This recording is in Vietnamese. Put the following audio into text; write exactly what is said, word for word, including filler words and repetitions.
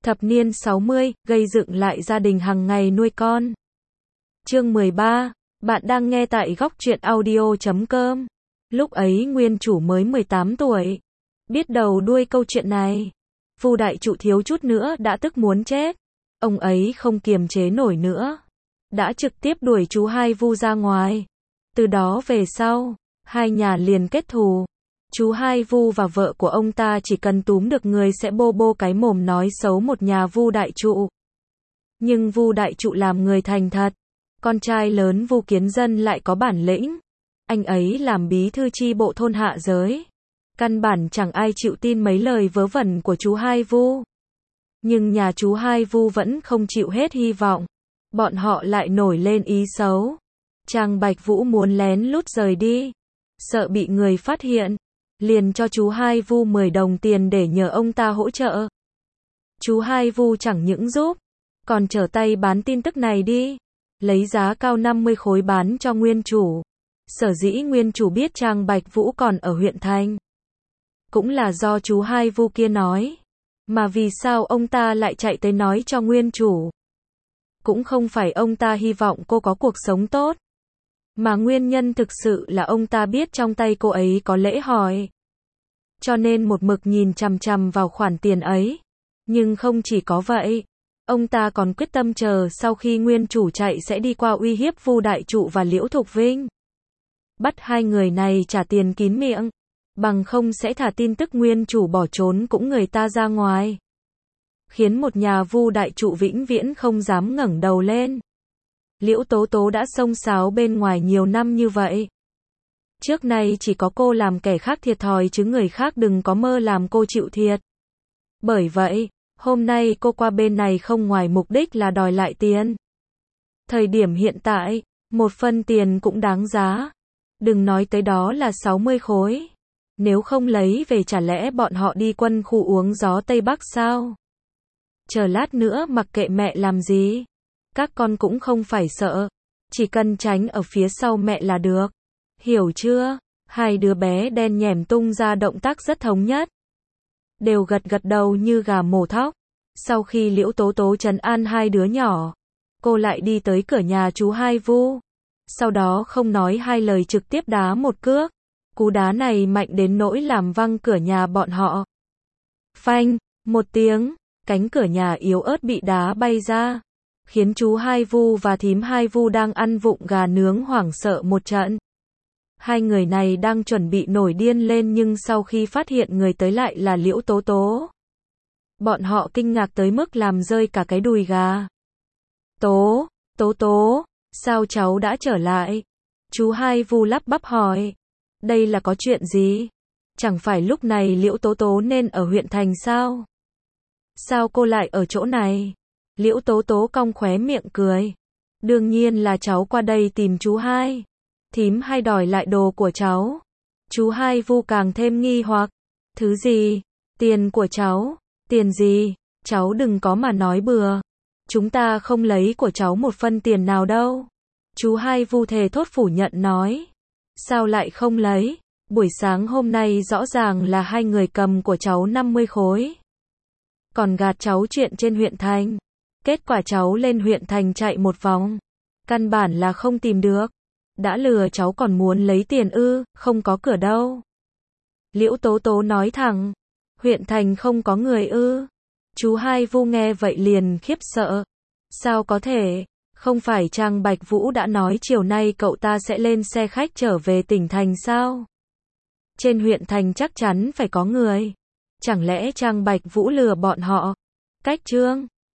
Thập niên sáu mươi, gây dựng lại gia đình hàng ngày nuôi con. Chương mười ba, bạn đang nghe tại góc truyện audio chấm com. Lúc ấy nguyên chủ mới mười tám tuổi. Biết đầu đuôi câu chuyện này, Vu đại trụ thiếu chút nữa đã tức muốn chết. Ông ấy không kiềm chế nổi nữa, đã trực tiếp đuổi chú hai Vu ra ngoài. Từ đó về sau, hai nhà liền kết thù. Chú hai Vu và vợ của ông ta chỉ cần túm được người sẽ bô bô cái mồm nói xấu một nhà Vu đại trụ. Nhưng Vu đại trụ làm người thành thật, con trai lớn Vu Kiến Dân lại có bản lĩnh. Anh ấy làm bí thư chi bộ thôn hạ giới. Căn bản chẳng ai chịu tin mấy lời vớ vẩn của chú hai Vu. Nhưng nhà chú hai Vu vẫn không chịu hết hy vọng. Bọn họ lại nổi lên ý xấu. Trang Bạch Vũ muốn lén lút rời đi, sợ bị người phát hiện, liền cho chú hai Vu mười đồng tiền để nhờ ông ta hỗ trợ. Chú hai Vu chẳng những giúp, còn trở tay bán tin tức này đi, lấy giá cao năm mươi khối bán cho nguyên chủ. Sở dĩ nguyên chủ biết Trang Bạch Vũ còn ở huyện thành, cũng là do chú hai Vu kia nói. Mà vì sao ông ta lại chạy tới nói cho nguyên chủ? Cũng không phải ông ta hy vọng cô có cuộc sống tốt, mà nguyên nhân thực sự là ông ta biết trong tay cô ấy có lễ hỏi. Cho nên một mực nhìn chằm chằm vào khoản tiền ấy. Nhưng không chỉ có vậy, ông ta còn quyết tâm chờ sau khi nguyên chủ chạy sẽ đi qua uy hiếp Vu đại trụ và Liễu Thục Vinh. Bắt hai người này trả tiền kín miệng, bằng không sẽ thả tin tức nguyên chủ bỏ trốn cũng người ta ra ngoài. Khiến một nhà Vu đại trụ vĩnh viễn không dám ngẩng đầu lên. Liễu Tố Tố đã xông xáo bên ngoài nhiều năm như vậy. Trước nay chỉ có cô làm kẻ khác thiệt thòi chứ người khác đừng có mơ làm cô chịu thiệt. Bởi vậy, hôm nay cô qua bên này không ngoài mục đích là đòi lại tiền. Thời điểm hiện tại, một phân tiền cũng đáng giá. Đừng nói tới đó là sáu mươi khối. Nếu không lấy về chả lẽ bọn họ đi quân khu uống gió Tây Bắc sao? Chờ lát nữa mặc kệ mẹ làm gì. Các con cũng không phải sợ, chỉ cần tránh ở phía sau mẹ là được. Hiểu chưa? Hai đứa bé đen nhẻm tung ra động tác rất thống nhất. Đều gật gật đầu như gà mổ thóc. Sau khi Liễu Tố Tố trấn an hai đứa nhỏ, cô lại đi tới cửa nhà chú hai Vu. Sau đó không nói hai lời trực tiếp đá một cước. Cú đá này mạnh đến nỗi làm văng cửa nhà bọn họ. Phanh, một tiếng, cánh cửa nhà yếu ớt bị đá bay ra, khiến chú hai Vu và thím hai Vu đang ăn vụng gà nướng hoảng sợ một trận. Hai người này đang chuẩn bị nổi điên lên nhưng sau khi phát hiện người tới lại là Liễu Tố Tố, bọn họ kinh ngạc tới mức làm rơi cả cái đùi gà. Tố, Tố Tố, sao cháu đã trở lại? Chú hai Vu lắp bắp hỏi. Đây là có chuyện gì? Chẳng phải lúc này Liễu Tố Tố nên ở huyện thành sao? Sao cô lại ở chỗ này? Liễu Tố Tố cong khóe miệng cười. Đương nhiên là cháu qua đây tìm chú hai. Thím hay đòi lại đồ của cháu. Chú hai Vu càng thêm nghi hoặc. Thứ gì? Tiền của cháu? Tiền gì? Cháu đừng có mà nói bừa. Chúng ta không lấy của cháu một phân tiền nào đâu. Chú hai Vu thề thốt phủ nhận nói. Sao lại không lấy? Buổi sáng hôm nay rõ ràng là hai người cầm của cháu năm mươi khối. Còn gạt cháu chuyện trên huyện thành. Kết quả cháu lên huyện thành chạy một vòng. Căn bản là không tìm được. Đã lừa cháu còn muốn lấy tiền ư, không có cửa đâu. Liễu Tố Tố nói thẳng. Huyện thành không có người ư. Chú hai Vu nghe vậy liền khiếp sợ. Sao có thể? Không phải Trang Bạch Vũ đã nói chiều nay cậu ta sẽ lên xe khách trở về tỉnh thành sao? Trên huyện thành chắc chắn phải có người. Chẳng lẽ Trang Bạch Vũ lừa bọn họ? Cách chương